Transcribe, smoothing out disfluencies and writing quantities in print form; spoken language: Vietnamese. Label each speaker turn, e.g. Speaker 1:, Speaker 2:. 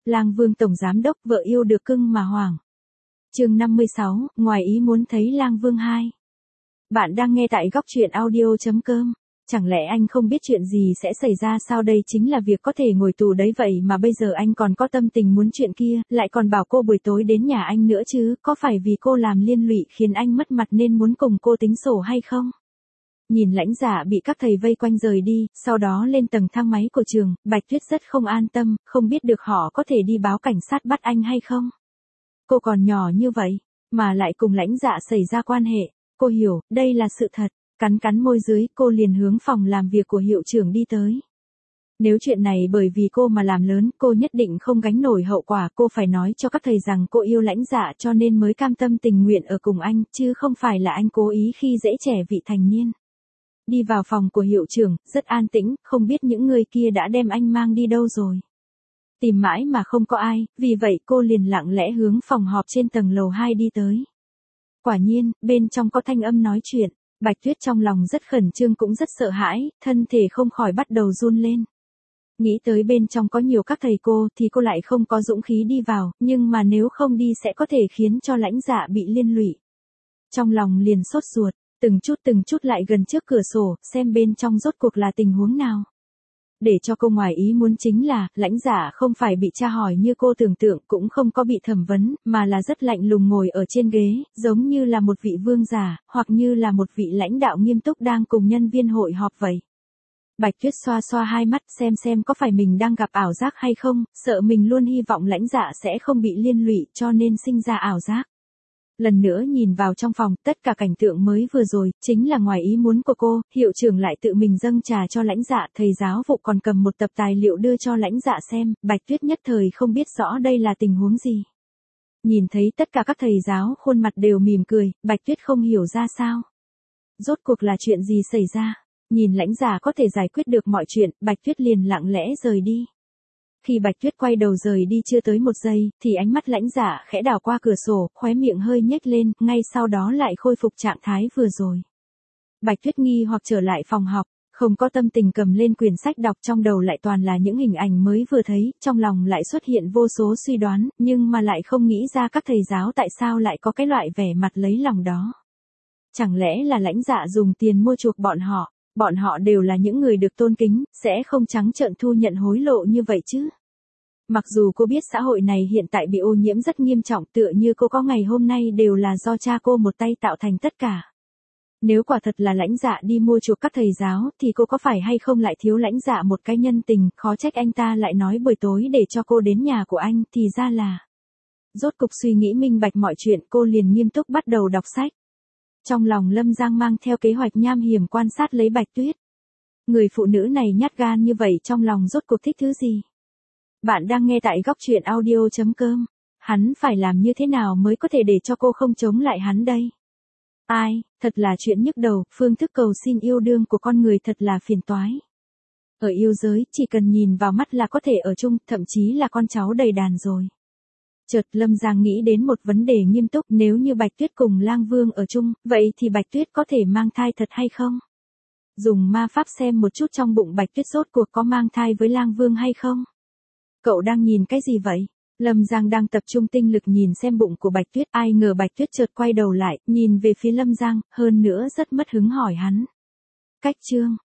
Speaker 1: Lang Vương tổng giám đốc vợ yêu được cưng mà hoảng. Chương 56, ngoài ý muốn thấy Lang Vương 2. Bạn đang nghe tại góc truyện audio.com. Chẳng lẽ anh không biết chuyện gì sẽ xảy ra sao? Đây chính là việc có thể ngồi tù đấy, vậy mà bây giờ anh còn có tâm tình muốn chuyện kia, lại còn bảo cô buổi tối đến nhà anh nữa chứ, có phải vì cô làm liên lụy khiến anh mất mặt nên muốn cùng cô tính sổ hay không? Nhìn Lãnh Dạ bị các thầy vây quanh rời đi, sau đó lên tầng thang máy của trường, Bạch Tuyết rất không an tâm, không biết được họ có thể đi báo cảnh sát bắt anh hay không. Cô còn nhỏ như vậy, mà lại cùng Lãnh Dạ xảy ra quan hệ, cô hiểu, đây là sự thật. Cắn cắn môi dưới, cô liền hướng phòng làm việc của hiệu trưởng đi tới. Nếu chuyện này bởi vì cô mà làm lớn, cô nhất định không gánh nổi hậu quả, cô phải nói cho các thầy rằng cô yêu Lãnh Dạ cho nên mới cam tâm tình nguyện ở cùng anh, chứ không phải là anh cố ý khi dễ trẻ vị thành niên. Đi vào phòng của hiệu trưởng, rất an tĩnh, không biết những người kia đã đem anh mang đi đâu rồi. Tìm mãi mà không có ai, vì vậy cô liền lặng lẽ hướng phòng họp trên tầng lầu 2 đi tới. Quả nhiên, bên trong có thanh âm nói chuyện. Bạch Tuyết trong lòng rất khẩn trương cũng rất sợ hãi, thân thể không khỏi bắt đầu run lên. Nghĩ tới bên trong có nhiều các thầy cô thì cô lại không có dũng khí đi vào, nhưng mà nếu không đi sẽ có thể khiến cho Lãnh Dạ bị liên lụy. Trong lòng liền sốt ruột, từng chút lại gần trước cửa sổ, xem bên trong rốt cuộc là tình huống nào. Để cho cô ngoài ý muốn chính là, Lãnh Dạ không phải bị tra hỏi như cô tưởng tượng, cũng không có bị thẩm vấn, mà là rất lạnh lùng ngồi ở trên ghế, giống như là một vị vương giả, hoặc như là một vị lãnh đạo nghiêm túc đang cùng nhân viên hội họp vậy. Bạch Tuyết xoa xoa hai mắt xem có phải mình đang gặp ảo giác hay không, sợ mình luôn hy vọng Lãnh Dạ sẽ không bị liên lụy cho nên sinh ra ảo giác. Lần nữa nhìn vào trong phòng, tất cả cảnh tượng mới vừa rồi, chính là ngoài ý muốn của cô, hiệu trưởng lại tự mình dâng trà cho Lãnh Dạ, thầy giáo vụ còn cầm một tập tài liệu đưa cho Lãnh Dạ xem, Bạch Tuyết nhất thời không biết rõ đây là tình huống gì. Nhìn thấy tất cả các thầy giáo khuôn mặt đều mỉm cười, Bạch Tuyết không hiểu ra sao. Rốt cuộc là chuyện gì xảy ra? Nhìn Lãnh Dạ có thể giải quyết được mọi chuyện, Bạch Tuyết liền lặng lẽ rời đi. Khi Bạch Tuyết quay đầu rời đi chưa tới một giây, thì ánh mắt Lãnh Dạ khẽ đảo qua cửa sổ, khóe miệng hơi nhếch lên, ngay sau đó lại khôi phục trạng thái vừa rồi. Bạch Tuyết nghi hoặc trở lại phòng học, không có tâm tình cầm lên quyển sách đọc, trong đầu lại toàn là những hình ảnh mới vừa thấy, trong lòng lại xuất hiện vô số suy đoán, nhưng mà lại không nghĩ ra các thầy giáo tại sao lại có cái loại vẻ mặt lấy lòng đó. Chẳng lẽ là Lãnh Dạ dùng tiền mua chuộc bọn họ đều là những người được tôn kính, sẽ không trắng trợn thu nhận hối lộ như vậy chứ. Mặc dù cô biết xã hội này hiện tại bị ô nhiễm rất nghiêm trọng, tựa như cô có ngày hôm nay đều là do cha cô một tay tạo thành tất cả. Nếu quả thật là Lãnh Dạ đi mua chuộc các thầy giáo, thì cô có phải hay không lại thiếu Lãnh Dạ một cái nhân tình, khó trách anh ta lại nói buổi tối để cho cô đến nhà của anh, thì ra là. Rốt cục suy nghĩ minh bạch mọi chuyện, cô liền nghiêm túc bắt đầu đọc sách. Trong lòng Lâm Giang mang theo kế hoạch nham hiểm quan sát lấy Bạch Tuyết. Người phụ nữ này nhát gan như vậy trong lòng rốt cuộc thích thứ gì? Bạn đang nghe tại góc truyện audio.com. Hắn phải làm như thế nào mới có thể để cho cô không chống lại hắn đây? Ai, thật là chuyện nhức đầu, phương thức cầu xin yêu đương của con người thật là phiền toái. Ở yêu giới, chỉ cần nhìn vào mắt là có thể ở chung, thậm chí là con cháu đầy đàn rồi. Chợt Lâm Giang nghĩ đến một vấn đề nghiêm túc, nếu như Bạch Tuyết cùng Lang Vương ở chung, vậy thì Bạch Tuyết có thể mang thai thật hay không? Dùng ma pháp xem một chút trong bụng Bạch Tuyết rốt cuộc có mang thai với Lang Vương hay không? Cậu đang nhìn cái gì vậy? Lâm Giang đang tập trung tinh lực nhìn xem bụng của Bạch Tuyết, ai ngờ Bạch Tuyết chợt quay đầu lại, nhìn về phía Lâm Giang, hơn nữa rất mất hứng hỏi hắn. Cách chương